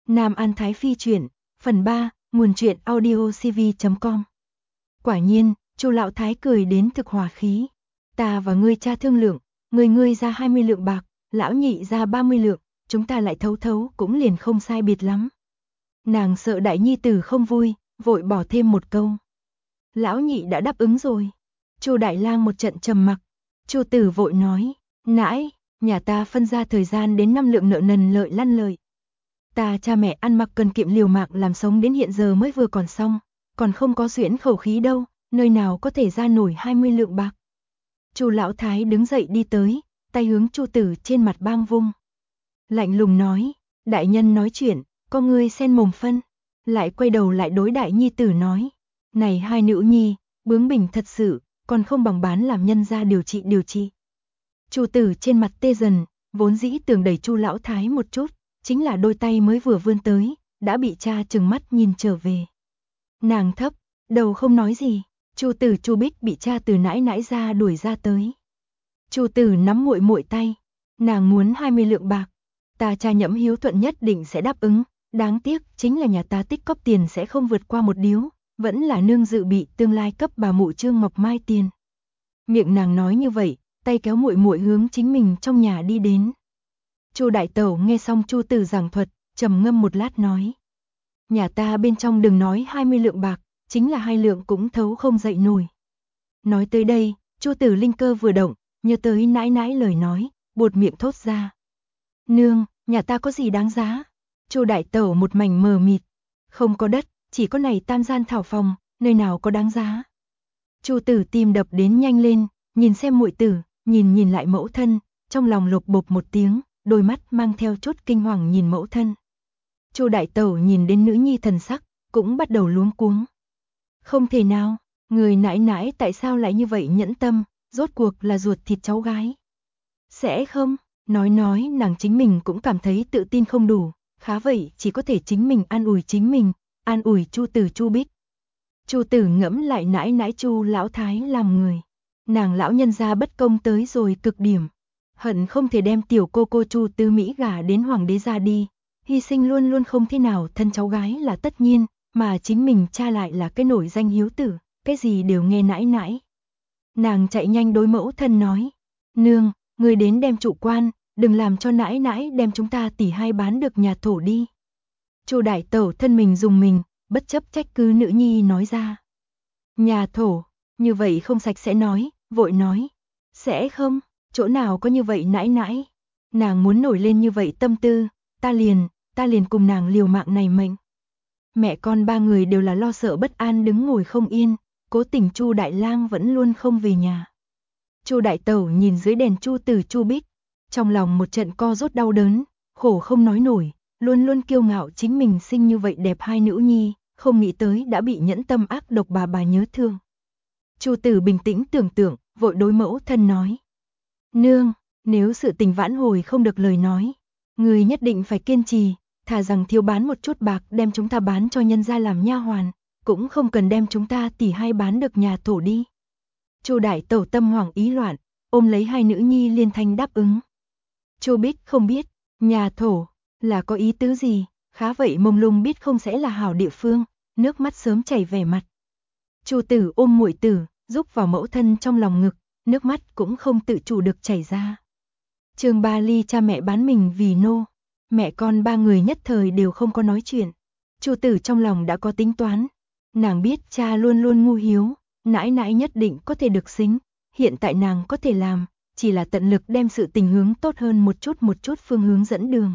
Nam An Thái Phi truyện, phần 3, nguồn truyện audiocv.com. Quả nhiên, Chu lão thái cười đến thực hòa khí. Ta và ngươi cha thương lượng, ngươi ra 20 lượng bạc, lão nhị ra 30 lượng, chúng ta lại thấu thấu cũng liền không sai biệt lắm. Nàng sợ đại nhi tử không vui, vội bỏ thêm một câu. Lão nhị đã đáp ứng rồi. Chu đại lang một trận trầm mặc. Chu tử vội nói, nãi, nhà ta phân ra thời gian đến 5 lượng nợ nần lợi lăn lợi. Ta cha mẹ ăn mặc cần kiệm liều mạng làm sống đến hiện giờ mới vừa còn xong, còn không có xuyễn khẩu khí đâu, nơi nào có thể ra nổi 20 lượng bạc. Chu lão thái đứng dậy đi tới, tay hướng Chu tử trên mặt bang vung. Lạnh lùng nói, đại nhân nói chuyện, có ngươi xen mồm phân. Lại quay đầu lại đối đại nhi tử nói, này hai nữ nhi, bướng bỉnh thật sự, còn không bằng bán làm nhân ra điều trị. Chu tử trên mặt tê dần, vốn dĩ tưởng đẩy Chu lão thái một chút, chính là đôi tay mới vừa vươn tới, đã bị cha trừng mắt nhìn trở về. Nàng thấp, đầu không nói gì, Chu tử Chu Bích bị cha từ nãi nãi ra đuổi ra tới. Chu tử nắm muội muội tay, nàng muốn 20 lượng bạc, ta cha Nhẫm hiếu thuận nhất định sẽ đáp ứng, đáng tiếc chính là nhà ta tích cóp tiền sẽ không vượt qua một điếu, vẫn là nương dự bị tương lai cấp bà mụ Trương Ngọc Mai tiền. Miệng nàng nói như vậy, tay kéo muội muội hướng chính mình trong nhà đi đến. Chu đại tẩu nghe xong Chu tử giảng thuật, trầm ngâm một lát nói: "Nhà ta bên trong đừng nói 20 lượng bạc, chính là 2 lượng cũng thấu không dậy nổi." Nói tới đây, Chu tử linh cơ vừa động, nhớ tới nãi nãi lời nói, buột miệng thốt ra: "Nương, nhà ta có gì đáng giá?" Chu đại tẩu một mảnh mờ mịt, không có đất, chỉ có này tam gian thảo phòng, nơi nào có đáng giá. Chu tử tim đập đến nhanh lên, nhìn xem muội tử, nhìn lại mẫu thân, trong lòng lục bục một tiếng, đôi mắt mang theo chút kinh hoàng nhìn mẫu thân. Chu đại tẩu nhìn đến nữ nhi thần sắc, cũng bắt đầu luống cuống. Không thể nào, người nãi nãi tại sao lại như vậy nhẫn tâm, rốt cuộc là ruột thịt cháu gái. Sẽ không, nói nàng chính mình cũng cảm thấy tự tin không đủ, khá vậy chỉ có thể chính mình, an ủi Chu tử Chu Bích. Chu tử ngẫm lại nãi nãi Chu lão thái làm người, nàng lão nhân gia bất công tới rồi cực điểm, hận không thể đem tiểu cô Chu Tư Mỹ gả đến hoàng đế gia đi, hy sinh luôn luôn không thế nào thân cháu gái là tất nhiên, mà chính mình cha lại là cái nổi danh hiếu tử, cái gì đều nghe nãi nãi. Nàng chạy nhanh đối mẫu thân nói, nương, người đến đem trụ quan, đừng làm cho nãi nãi đem chúng ta tỷ hai bán được nhà thổ đi. Chu đại tẩu thân mình dùng mình, bất chấp trách cứ nữ nhi nói ra. Nhà thổ, như vậy không sạch sẽ nói, vội nói, sẽ không, chỗ nào có như vậy nãi nãi. Nàng muốn nổi lên như vậy tâm tư, ta liền cùng nàng liều mạng này mệnh. Mẹ con ba người đều là lo sợ bất an đứng ngồi không yên, cố tình Chu đại lang vẫn luôn không về nhà. Chu đại tẩu nhìn dưới đèn Chu tử Chu Bích, trong lòng một trận co rút đau đớn, khổ không nói nổi, luôn luôn kiêu ngạo chính mình sinh như vậy đẹp hai nữ nhi, không nghĩ tới đã bị nhẫn tâm ác độc bà nhớ thương. Chu tử bình tĩnh tưởng tượng, vội đối mẫu thân nói: "Nương, nếu sự tình vãn hồi không được lời nói, người nhất định phải kiên trì, thà rằng thiếu bán một chút bạc đem chúng ta bán cho nhân gia làm nha hoàn, cũng không cần đem chúng ta tỷ hai bán được nhà thổ đi." Chu đại tẩu tâm hoảng ý loạn, ôm lấy hai nữ nhi liên thanh đáp ứng. Chu Bích không biết, nhà thổ là có ý tứ gì, khá vậy mông lung biết không sẽ là hảo địa phương, nước mắt sớm chảy vẻ mặt. Chu tử ôm muội tử, giúp vào mẫu thân trong lòng ngực, nước mắt cũng không tự chủ được chảy ra. Chương 3 ly cha mẹ bán mình vì nô, mẹ con ba người nhất thời đều không có nói chuyện. Chu tử trong lòng đã có tính toán, nàng biết cha luôn luôn ngu hiếu, nãi nãi nhất định có thể được xính, hiện tại nàng có thể làm, chỉ là tận lực đem sự tình hướng tốt hơn một chút phương hướng dẫn đường.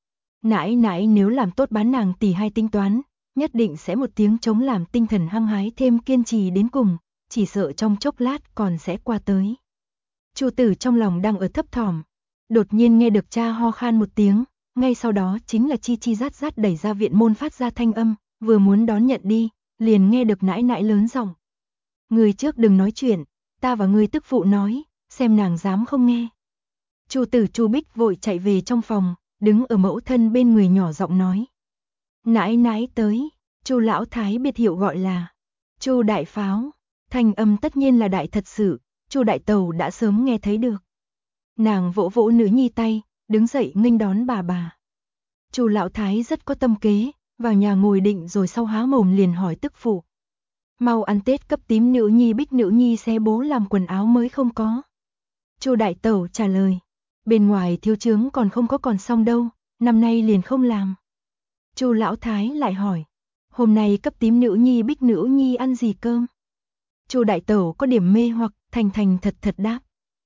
Nãi nãi nếu làm tốt bán nàng tỷ hai tính toán, nhất định sẽ một tiếng chống làm tinh thần hăng hái thêm kiên trì đến cùng, chỉ sợ trong chốc lát còn sẽ qua tới. Chu tử trong lòng đang ở thấp thỏm, đột nhiên nghe được cha ho khan một tiếng, ngay sau đó chính là chi rát rát đẩy ra viện môn phát ra thanh âm, vừa muốn đón nhận đi, liền nghe được nãi nãi lớn giọng: "Người trước đừng nói chuyện, ta và người tức phụ nói, xem nàng dám không nghe." Chu tử Chu Bích vội chạy về trong phòng, đứng ở mẫu thân bên người nhỏ giọng nói: "Nãi nãi tới." Chu lão thái biệt hiệu gọi là Chu đại pháo, thanh âm tất nhiên là đại thật sự, Chu đại tẩu đã sớm nghe thấy được. Nàng vỗ vỗ nữ nhi tay, đứng dậy nghênh đón bà. Chu lão thái rất có tâm kế, vào nhà ngồi định rồi sau há mồm liền hỏi tức phụ. Mau ăn Tết cấp tím nữ nhi Bích nữ nhi xé bố làm quần áo mới không có. Chu đại tẩu trả lời, bên ngoài thiếu chướng còn không có còn xong đâu, năm nay liền không làm. Chu lão thái lại hỏi, hôm nay cấp tím nữ nhi Bích nữ nhi ăn gì cơm? Chu đại tẩu có điểm mê hoặc, thành thành thật thật đáp.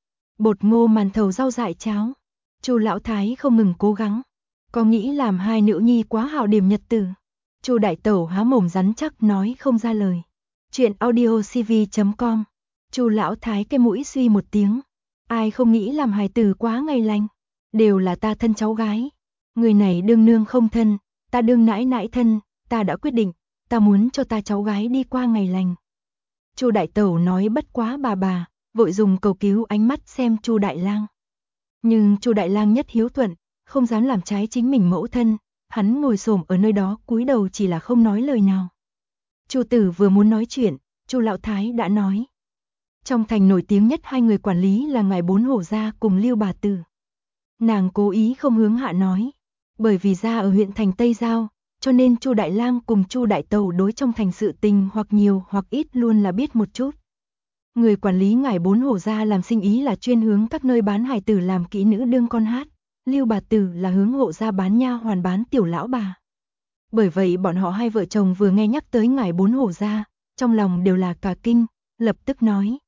Bột ngô màn thầu rau dại cháo. Chu lão thái không ngừng cố gắng, có nghĩ làm hai nữ nhi quá hảo điểm nhật tử. Chu đại tẩu há mồm rắn chắc nói không ra lời. Chuyện audiocv.com. Chu lão thái cái mũi suy một tiếng, ai không nghĩ làm hài tử quá ngày lành, đều là ta thân cháu gái. Người này đương nương không thân, ta đương nãi nãi thân, ta đã quyết định, ta muốn cho ta cháu gái đi qua ngày lành. Chu đại tẩu nói bất quá bà, vội dùng cầu cứu ánh mắt xem Chu đại lang. Nhưng Chu đại lang nhất hiếu thuận, không dám làm trái chính mình mẫu thân, hắn ngồi xổm ở nơi đó cúi đầu chỉ là không nói lời nào. Chu tử vừa muốn nói chuyện, Chu lão thái đã nói. Trong thành nổi tiếng nhất hai người quản lý là ngài Bốn Hổ gia cùng Lưu bà tử. Nàng cố ý không hướng hạ nói, bởi vì gia ở huyện thành Tây Giao, cho nên Chu đại lang cùng Chu đại tẩu đối trong thành sự tình hoặc nhiều hoặc ít luôn là biết một chút. Người quản lý ngài Bốn Hổ gia làm sinh ý là chuyên hướng các nơi bán hài tử làm kỹ nữ đương con hát, Lưu bà tử là hướng hộ gia bán nha hoàn bán tiểu lão bà. Bởi vậy bọn họ hai vợ chồng vừa nghe nhắc tới ngài Bốn Hổ gia, trong lòng đều là cả kinh, lập tức nói.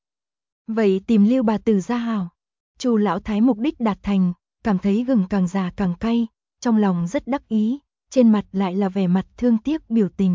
Vậy tìm Lưu bà tử ra hảo. Chu lão thái mục đích đạt thành, cảm thấy gừng càng già càng cay, trong lòng rất đắc ý, trên mặt lại là vẻ mặt thương tiếc biểu tình.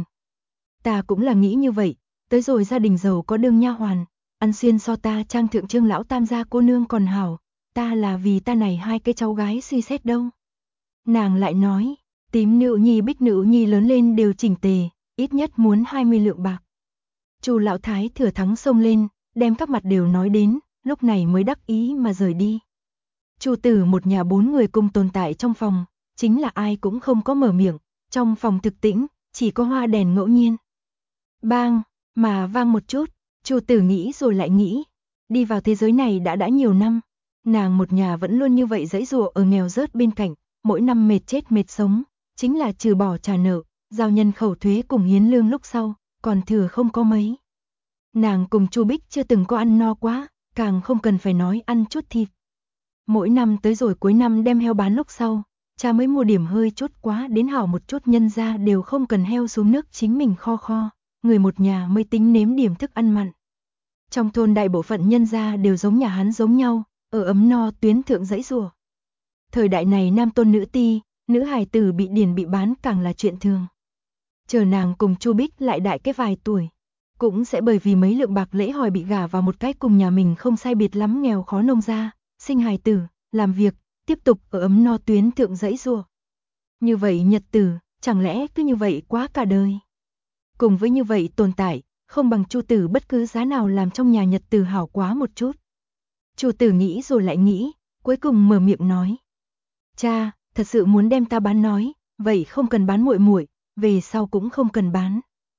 Ta cũng là nghĩ như vậy, tới rồi gia đình giàu có đương nha hoàn, ăn xiên so ta trang thượng Trương lão tam gia cô nương còn hảo, ta là vì ta này hai cái cháu gái suy xét đâu. Nàng lại nói, tím nữ nhi Bích nữ nhi lớn lên đều chỉnh tề, ít nhất muốn 20 lượng bạc. Chu lão thái thừa thắng xông lên, đem các mặt đều nói đến, lúc này mới đắc ý mà rời đi. Chu tử một nhà 4 người cùng tồn tại trong phòng, chính là ai cũng không có mở miệng, trong phòng thực tĩnh, chỉ có hoa đèn ngẫu nhiên. Bang, mà vang một chút, Chu tử nghĩ rồi lại nghĩ, đi vào thế giới này đã nhiều năm, nàng một nhà vẫn luôn như vậy giãy giụa ở nghèo rớt bên cạnh, mỗi năm mệt chết mệt sống, chính là trừ bỏ trả nợ, giao nhân khẩu thuế cùng hiến lương lúc sau, còn thừa không có mấy. Nàng cùng Chu Bích chưa từng có ăn no quá, càng không cần phải nói ăn chút thịt. Mỗi năm tới rồi cuối năm đem heo bán lúc sau, cha mới mua điểm hơi chút quá đến hảo một chút, nhân ra đều không cần heo xuống nước chính mình kho, người một nhà mới tính nếm điểm thức ăn mặn. Trong thôn đại bộ phận nhân gia đều giống nhà hắn giống nhau, ở ấm no tuyến thượng giãy giụa. Thời đại này nam tôn nữ ti, nữ hài tử bị điền bị bán càng là chuyện thường. Chờ nàng cùng Chu Bích lại đại cái vài tuổi, cũng sẽ bởi vì mấy lượng bạc lễ hỏi bị gả vào một cái cùng nhà mình không sai biệt lắm nghèo khó nông gia, sinh hài tử, làm việc, tiếp tục ở ấm no tuyến thượng giãy giụa. Như vậy nhật tử, chẳng lẽ cứ như vậy quá cả đời. Cùng với như vậy tồn tại, không bằng Chu tử bất cứ giá nào làm trong nhà nhật tử hảo quá một chút. Chu tử nghĩ rồi lại nghĩ, cuối cùng mở miệng nói. Cha, thật sự muốn đem ta bán nói, vậy không cần bán muội muội, về sau cũng không cần bán.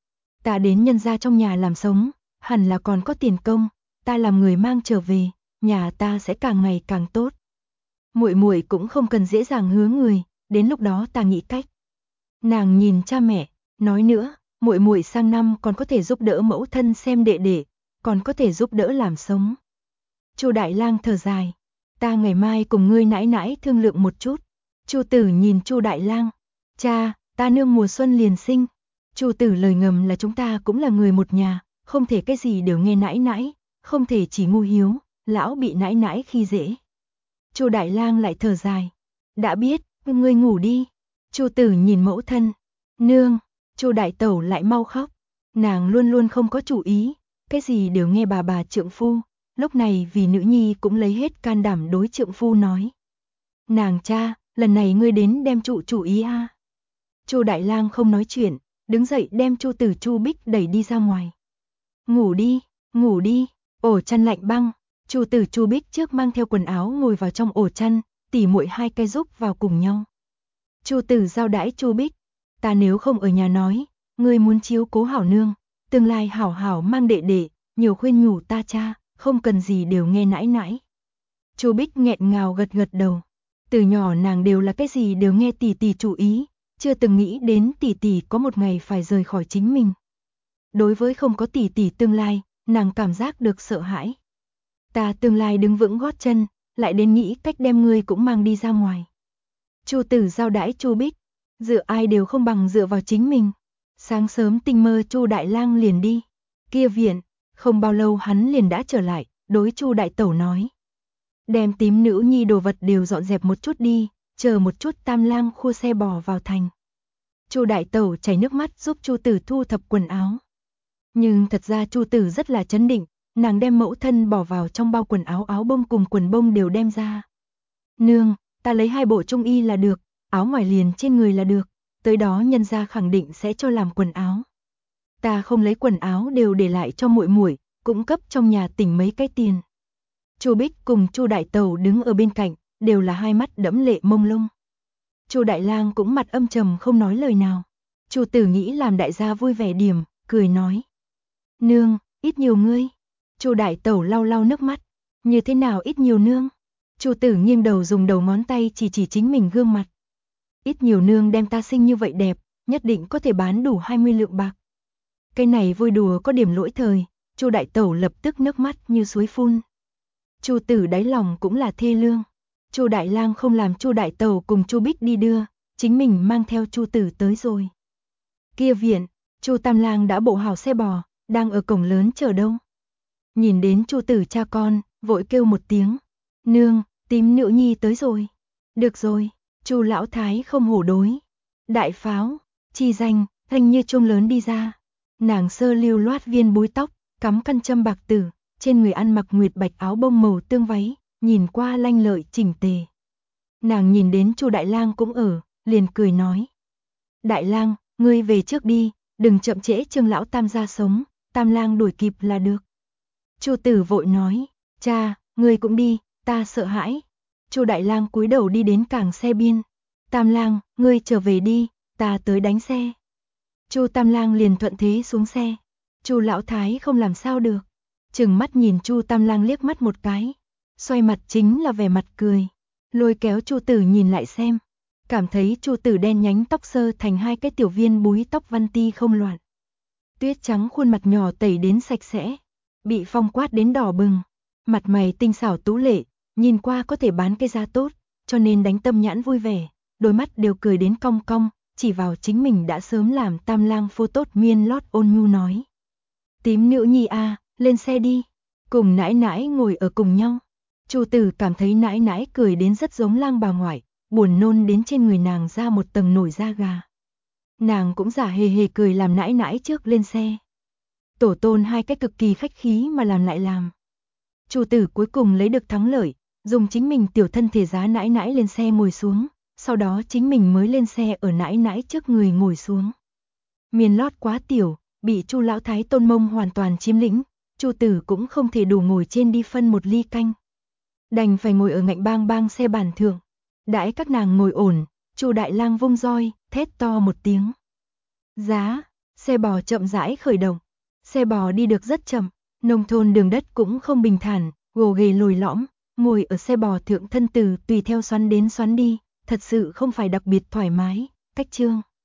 Ta đến nhân gia trong nhà làm sống, hẳn là còn có tiền công, ta làm người mang trở về, nhà ta sẽ càng ngày càng tốt. Muội muội cũng không cần dễ dàng hứa người, đến lúc đó ta nghĩ cách. Nàng nhìn cha mẹ, nói nữa, muội muội sang năm còn có thể giúp đỡ mẫu thân xem đệ đệ, còn có thể giúp đỡ làm sống. Chu đại lang thở dài, ta ngày mai cùng ngươi nãi nãi thương lượng một chút. Chu tử nhìn Chu đại lang, cha, ta nương mùa xuân liền sinh. Chu tử lời ngầm là chúng ta cũng là người một nhà, không thể cái gì đều nghe nãi nãi, không thể chỉ ngu hiếu, lão bị nãi nãi khi dễ. Chu đại lang lại thở dài, đã biết, ngươi ngủ đi. Chu tử nhìn mẫu thân, nương. Chu đại tẩu lại mau khóc, nàng luôn luôn không có chủ ý, cái gì đều nghe bà trượng phu, lúc này vì nữ nhi cũng lấy hết can đảm đối trượng phu nói. Nàng cha, lần này ngươi đến đem chủ ý a. Chu đại lang không nói chuyện, đứng dậy đem Chu tử Chu Bích đẩy đi ra ngoài. Ngủ đi, ổ chăn lạnh băng. Chu tử Chu Bích trước mang theo quần áo ngồi vào trong ổ chăn, tỉ muội hai cái giúp vào cùng nhau. Chu tử giao đãi Chu Bích, ta nếu không ở nhà nói, ngươi muốn chiếu cố hảo nương, tương lai hảo hảo mang đệ đệ, nhiều khuyên nhủ ta cha, không cần gì đều nghe nãi nãi. Chu Bích nghẹn ngào gật đầu. Từ nhỏ nàng đều là cái gì đều nghe tỷ tỷ chủ ý, chưa từng nghĩ đến tỷ tỷ có một ngày phải rời khỏi chính mình. Đối với không có tỷ tỷ tương lai, nàng cảm giác được sợ hãi. Ta tương lai đứng vững gót chân, lại đến nghĩ cách đem ngươi cũng mang đi ra ngoài. Chu Tử giao đãi Chu Bích, dựa ai đều không bằng dựa vào chính mình. Sáng sớm tinh mơ Chu Đại Lang liền đi. Kia viện, không bao lâu hắn liền đã trở lại, đối Chu Đại Tẩu nói. Đem tím nữ nhi đồ vật đều dọn dẹp một chút đi, chờ một chút Tam Lang khua xe bò vào thành. Chu Đại Tẩu chảy nước mắt giúp Chu Tử thu thập quần áo. Nhưng thật ra Chu Tử rất là chấn định, nàng đem mẫu thân bỏ vào trong bao quần áo, áo bông cùng quần bông đều đem ra. Nương, ta lấy 2 bộ trung y là được, áo ngoài liền trên người là được, tới đó nhân gia khẳng định sẽ cho làm quần áo. Ta không lấy quần áo đều để lại cho muội muội, cũng cấp trong nhà tỉnh mấy cái tiền. Chu Bích cùng Chu Đại Tẩu đứng ở bên cạnh, đều là hai mắt đẫm lệ mông lung. Chu Đại Lang cũng mặt âm trầm không nói lời nào. Chu Tử nghĩ làm đại gia vui vẻ điểm, cười nói: "Nương, ít nhiều ngươi." Chu Đại Tẩu lau lau nước mắt, "Như thế nào ít nhiều nương?" Chu Tử nghiêng đầu dùng đầu ngón tay chỉ chính mình gương mặt. "Ít nhiều nương đem ta sinh như vậy đẹp, nhất định có thể bán đủ 20 lượng bạc." Cái này vui đùa có điểm lỗi thời, Chu Đại Tẩu lập tức nước mắt như suối phun. Chu Tử đáy lòng cũng là thê lương. Chu Đại Lang không làm Chu Đại Tẩu cùng Chu Bích đi đưa, chính mình mang theo Chu Tử tới rồi. Kia viện, Chu Tam Lang đã bộ hảo xe bò, đang ở cổng lớn chờ đâu. Nhìn đến Chu Tử cha con, vội kêu một tiếng: "Nương, tím nữ nhi tới rồi." "Được rồi." Chu lão thái không hổ đối. Đại pháo, chi danh, thanh như chuông lớn đi ra. Nàng sơ lưu loát viên búi tóc, cắm căn châm bạc tử, trên người ăn mặc nguyệt bạch áo bông màu tương váy, nhìn qua lanh lợi chỉnh tề. Nàng nhìn đến Chu Đại Lang cũng ở, liền cười nói: "Đại Lang, ngươi về trước đi, đừng chậm trễ Trương lão tam gia sống, Tam Lang đuổi kịp là được." Chu Tử vội nói: "Cha, ngươi cũng đi, ta sợ hãi." Chu Đại Lang cúi đầu đi đến cảng xe biên. "Tam Lang, ngươi trở về đi, ta tới đánh xe." Chu Tam Lang liền thuận thế xuống xe. Chu lão thái không làm sao được, trừng mắt nhìn Chu Tam Lang liếc mắt một cái, xoay mặt chính là vẻ mặt cười, lôi kéo Chu Tử nhìn lại xem, cảm thấy Chu Tử đen nhánh tóc sơ thành 2 cái tiểu viên búi tóc văn ti không loạn. Tuyết trắng khuôn mặt nhỏ tẩy đến sạch sẽ, bị phong quát đến đỏ bừng, mặt mày tinh xảo tú lệ, nhìn qua có thể bán cái giá tốt, cho nên đánh tâm nhãn vui vẻ, đôi mắt đều cười đến cong cong, chỉ vào chính mình đã sớm làm Tam Lang phô tốt miên lót ôn nhu nói: "Tím nữ nhi a, lên xe đi, cùng nãi nãi ngồi ở cùng nhau." Chu Tử cảm thấy nãi nãi cười đến rất giống Lang bà ngoại, buồn nôn đến trên người nàng ra một tầng nổi da gà. Nàng cũng giả hề hề cười làm nãi nãi trước lên xe. Tổ tôn 2 cái cực kỳ khách khí mà làm lại làm. Chu Tử cuối cùng lấy được thắng lợi, dùng chính mình tiểu thân thể giá nãi nãi lên xe ngồi xuống, sau đó chính mình mới lên xe ở nãi nãi trước người ngồi xuống. Miền lót quá tiểu, bị Chu lão thái tôn mông hoàn toàn chiếm lĩnh, Chu Tử cũng không thể đủ ngồi trên đi phân một ly canh. Đành phải ngồi ở ngạnh bang bang xe bàn thượng. Đãi các nàng ngồi ổn, Chu Đại Lang vung roi, thét to một tiếng. Giá, xe bò chậm rãi khởi động. Xe bò đi được rất chậm, nông thôn đường đất cũng không bình thản, gồ ghề lồi lõm, ngồi ở xe bò thượng thân từ tùy theo xoắn đến xoắn đi, thật sự không phải đặc biệt thoải mái, cách trương.